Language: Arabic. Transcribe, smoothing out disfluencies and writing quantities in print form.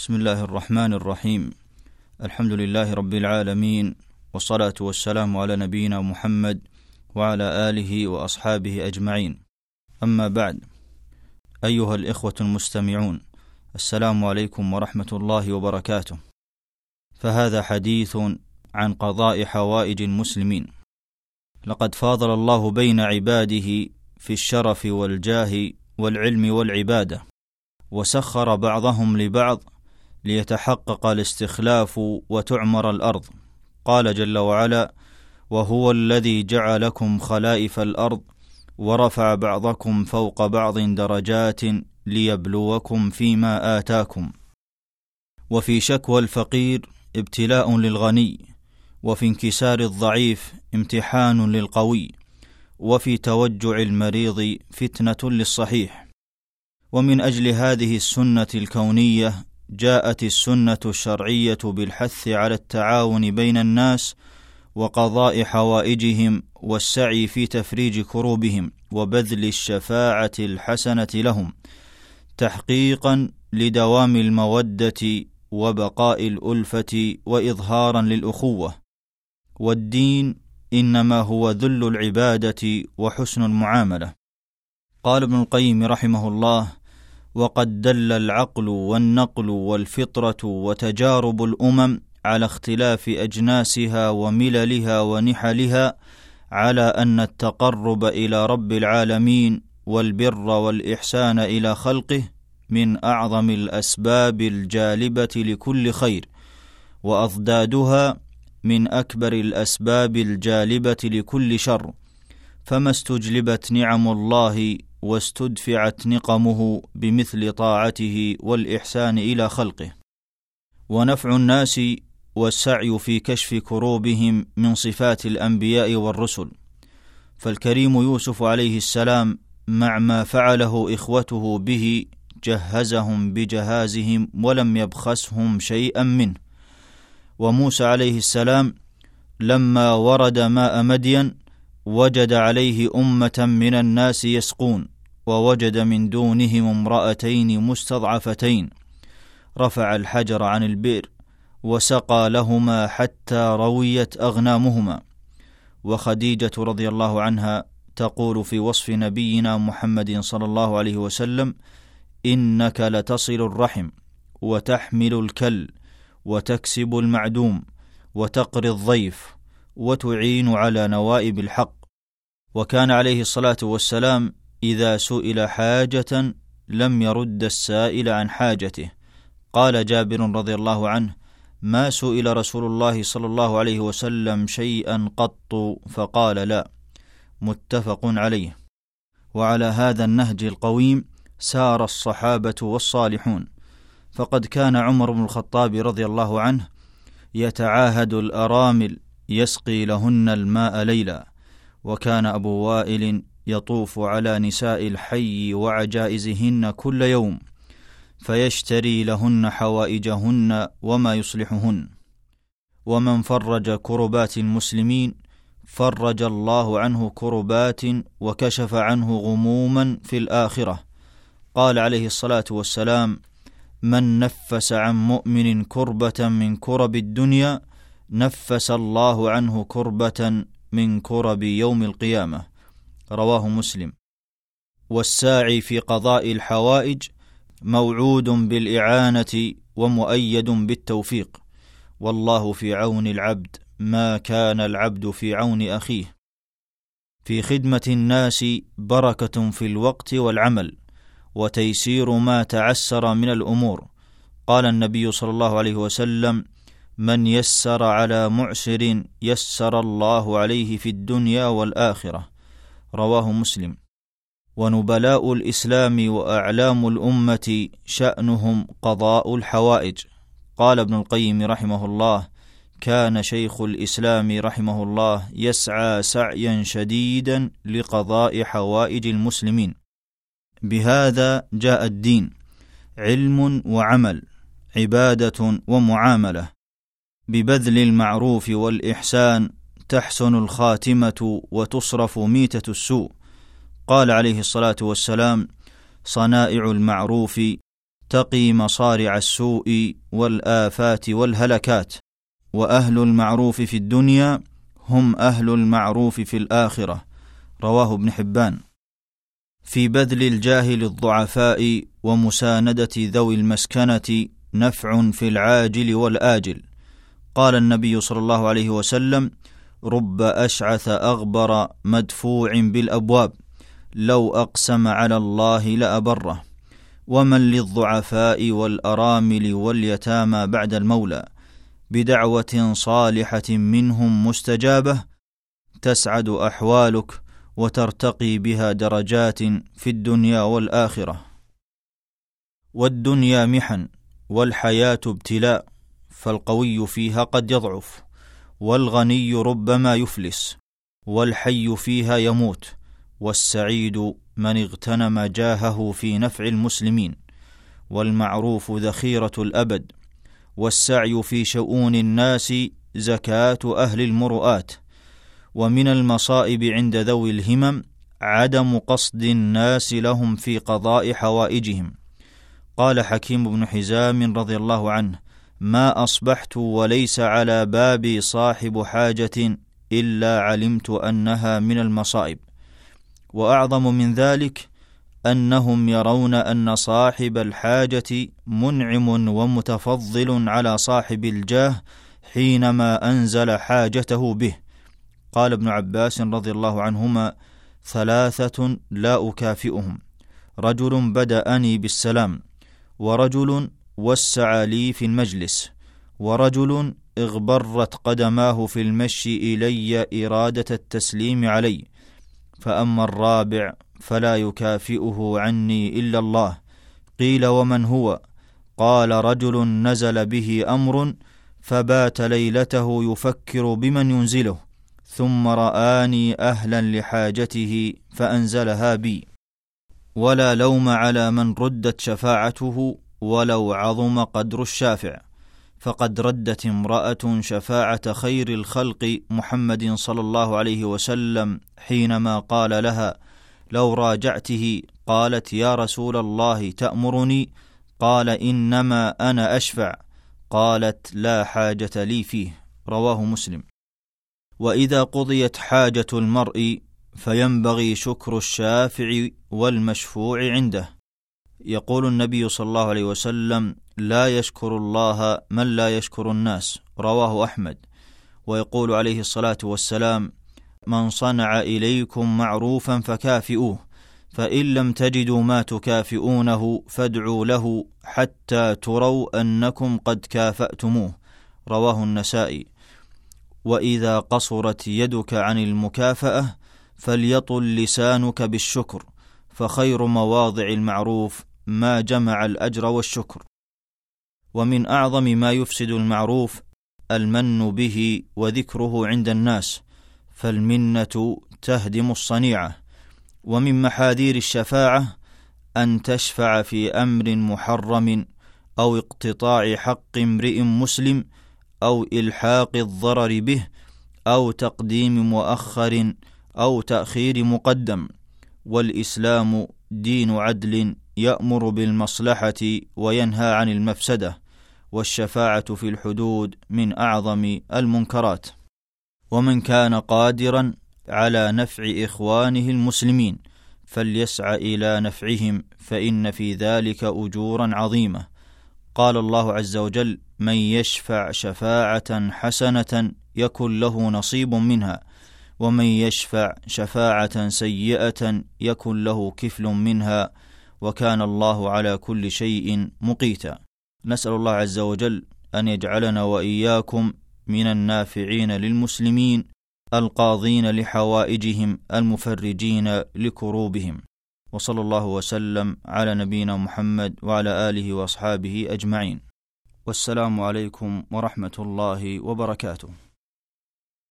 بسم الله الرحمن الرحيم. الحمد لله رب العالمين، والصلاة والسلام على نبينا محمد وعلى آله وأصحابه أجمعين. أما بعد، أيها الإخوة المستمعون، السلام عليكم ورحمة الله وبركاته. فهذا حديث عن قضاء حوائج المسلمين. لقد فاضل الله بين عباده في الشرف والجاه والعلم والعبادة، وسخر بعضهم لبعض ليتحقق الاستخلاف وتعمر الأرض. قال جل وعلا: وهو الذي جعلكم خلائف الأرض ورفع بعضكم فوق بعض درجات ليبلوكم فيما آتاكم. وفي شكوى الفقير ابتلاء للغني، وفي انكسار الضعيف امتحان للقوي، وفي توجع المريض فتنة للصحيح. ومن أجل هذه السنة الكونية جاءت السنة الشرعية بالحث على التعاون بين الناس وقضاء حوائجهم والسعي في تفريج كروبهم وبذل الشفاعة الحسنة لهم، تحقيقا لدوام المودة وبقاء الألفة وإظهارا للأخوة. والدين إنما هو ذل العبادة وحسن المعاملة. قال ابن القيم رحمه الله: وقد دل العقل والنقل والفطرة وتجارب الأمم على اختلاف أجناسها ومللها ونحلها على أن التقرب إلى رب العالمين والبر والإحسان إلى خلقه من أعظم الأسباب الجالبة لكل خير، وأضدادها من أكبر الأسباب الجالبة لكل شر. فما استجلبت نعم الله واستدفعت نقمه بمثل طاعته والإحسان إلى خلقه. ونفع الناس والسعي في كشف كروبهم من صفات الأنبياء والرسل. فالكريم يوسف عليه السلام مع ما فعله إخوته به جهزهم بجهازهم ولم يبخسهم شيئا منه. وموسى عليه السلام لما ورد ماء مدين وجد عليه أمة من الناس يسقون، ووجد من دونهم امرأتين مستضعفتين، رفع الحجر عن البئر وسقى لهما حتى رويت أغنامهما. وخديجة رضي الله عنها تقول في وصف نبينا محمد صلى الله عليه وسلم: إنك لتصل الرحم وتحمل الكل وتكسب المعدوم وتقري الضيف وتعين على نوائب الحق. وكان عليه الصلاة والسلام إذا سئل حاجة لم يرد السائل عن حاجته. قال جابر رضي الله عنه: ما سئل رسول الله صلى الله عليه وسلم شيئا قط فقال لا. متفق عليه. وعلى هذا النهج القويم سار الصحابة والصالحون. فقد كان عمر بن الخطاب رضي الله عنه يتعاهد الأرامل يسقي لهن الماء ليلا، وكان أبو وائل يطوف على نساء الحي وعجائزهن كل يوم فيشتري لهن حوائجهن وما يصلحهن. ومن فرج كربات المسلمين فرج الله عنه كربات وكشف عنه غموما في الآخرة. قال عليه الصلاة والسلام: من نفس عن مؤمن كربة من كرب الدنيا نفس الله عنه كربة من كرب يوم القيامة. رواه مسلم. والساعي في قضاء الحوائج موعود بالإعانة ومؤيد بالتوفيق. والله في عون العبد ما كان العبد في عون أخيه. في خدمة الناس بركة في الوقت والعمل وتيسير ما تعسر من الأمور. قال النبي صلى الله عليه وسلم: من يسر على معسر يسر الله عليه في الدنيا والآخرة. رواه مسلم. ونبلاء الإسلام وأعلام الأمة شأنهم قضاء الحوائج. قال ابن القيم رحمه الله: كان شيخ الإسلام رحمه الله يسعى سعيا شديدا لقضاء حوائج المسلمين. بهذا جاء الدين: علم وعمل، عبادة ومعاملة. ببذل المعروف والإحسان تحسن الخاتمة وتصرف ميتة السوء. قال عليه الصلاة والسلام: صنائع المعروف تقي مصارع السوء والآفات والهلكات، وأهل المعروف في الدنيا هم أهل المعروف في الآخرة. رواه ابن حبان. في بذل الجاه للضعفاء ومساندة ذوي المسكنة نفع في العاجل والآجل. قال النبي صلى الله عليه وسلم: رب أشعث أغبر مدفوع بالأبواب لو أقسم على الله لأبره. ومن للضعفاء والأرامل واليتامى بعد المولى بدعوة صالحة منهم مستجابة تسعد أحوالك وترتقي بها درجات في الدنيا والآخرة. والدنيا محن والحياة ابتلاء، فالقوي فيها قد يضعف، والغني ربما يفلس، والحي فيها يموت، والسعيد من اغتنم جاهه في نفع المسلمين، والمعروف ذخيرة الأبد، والسعي في شؤون الناس زكاة أهل المروءات. ومن المصائب عند ذوي الهمم عدم قصد الناس لهم في قضاء حوائجهم. قال حكيم بن حزام رضي الله عنه: ما أصبحت وليس على بابي صاحب حاجة إلا علمت أنها من المصائب. وأعظم من ذلك أنهم يرون أن صاحب الحاجة منعم ومتفضل على صاحب الجاه حينما أنزل حاجته به. قال ابن عباس رضي الله عنهما: ثلاثة لا أكافئهم: رجل بدأني بالسلام، ورجل وسع لي في المجلس، ورجل اغبرت قدماه في المشي إلي إرادة التسليم علي. فأما الرابع فلا يكافئه عني إلا الله. قيل: ومن هو؟ قال: رجل نزل به أمر فبات ليلته يفكر بمن ينزله، ثم رآني أهلا لحاجته فأنزلها بي. ولا لوم على من ردت شفاعته ولو عظم قدر الشافع، فقد ردت امرأة شفاعة خير الخلق محمد صلى الله عليه وسلم حينما قال لها: لو راجعته. قالت: يا رسول الله تأمرني؟ قال: إنما أنا أشفع. قالت: لا حاجة لي فيه. رواه مسلم. وإذا قضيت حاجة المرء فينبغي شكر الشافع والمشفوع عنده. يقول النبي صلى الله عليه وسلم: لا يشكر الله من لا يشكر الناس. رواه أحمد. ويقول عليه الصلاة والسلام: من صنع إليكم معروفا فكافئوه، فإن لم تجدوا ما تكافئونه فادعوا له حتى تروا أنكم قد كافأتموه. رواه النسائي. وإذا قصرت يدك عن المكافأة فليطل لسانك بالشكر، فخير مواضع المعروف ما جمع الأجر والشكر. ومن أعظم ما يفسد المعروف المن به وذكره عند الناس، فالمنة تهدم الصنيعة. ومن محاذير الشفاعة أن تشفع في أمر محرم أو اقتطاع حق امرئ مسلم أو إلحاق الضرر به أو تقديم مؤخر أو تأخير مقدم. والإسلام دين عدل يأمر بالمصلحة وينهى عن المفسدة، والشفاعة في الحدود من أعظم المنكرات. ومن كان قادرا على نفع إخوانه المسلمين فليسعى إلى نفعهم، فإن في ذلك أجورا عظيمة. قال الله عز وجل: من يشفع شفاعة حسنة يكن له نصيب منها، ومن يشفع شفاعة سيئة يكن له كفل منها، وكان الله على كل شيء مقيتا. نسأل الله عز وجل أن يجعلنا وإياكم من النافعين للمسلمين القاضين لحوائجهم المفرجين لكروبهم. وصلى الله وسلم على نبينا محمد وعلى آله وأصحابه أجمعين. والسلام عليكم ورحمة الله وبركاته.